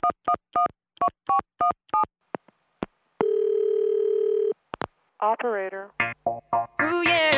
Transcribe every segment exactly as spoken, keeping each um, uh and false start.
Operator. Ooh, yeah.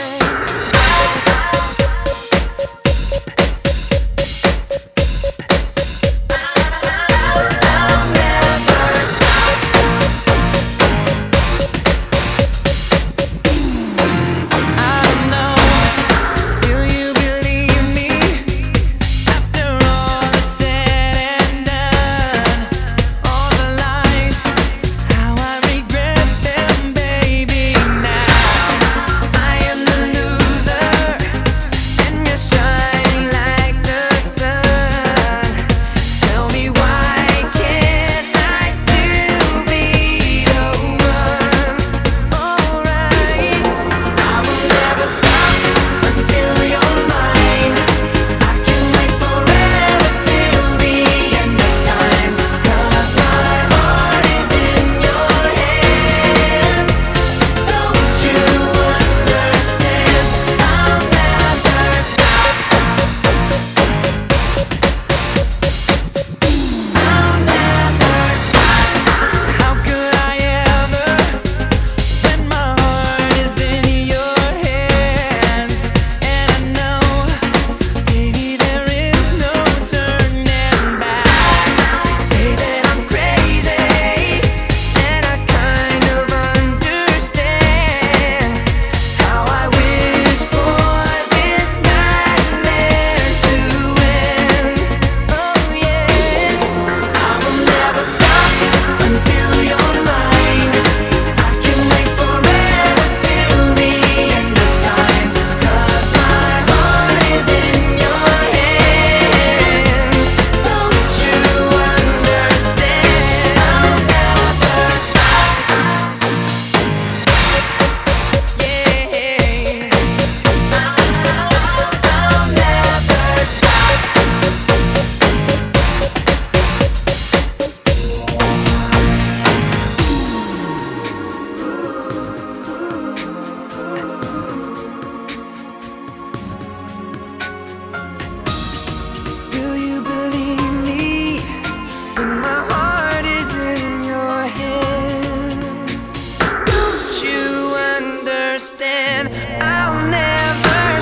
I'll never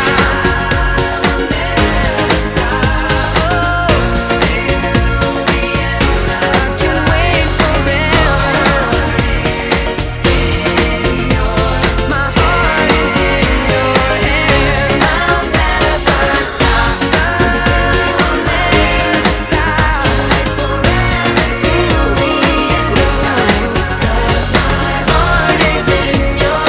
stop. I'll never stop. Oh, till the end. I can wait forever. My heart is in your hand. I'll never stop. I'll never stop. Till the end of time. 'Cause my heart is in your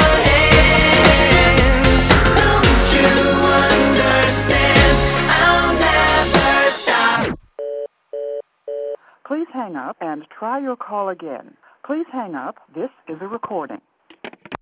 Please hang up and try your call again. Please hang up. This is a recording.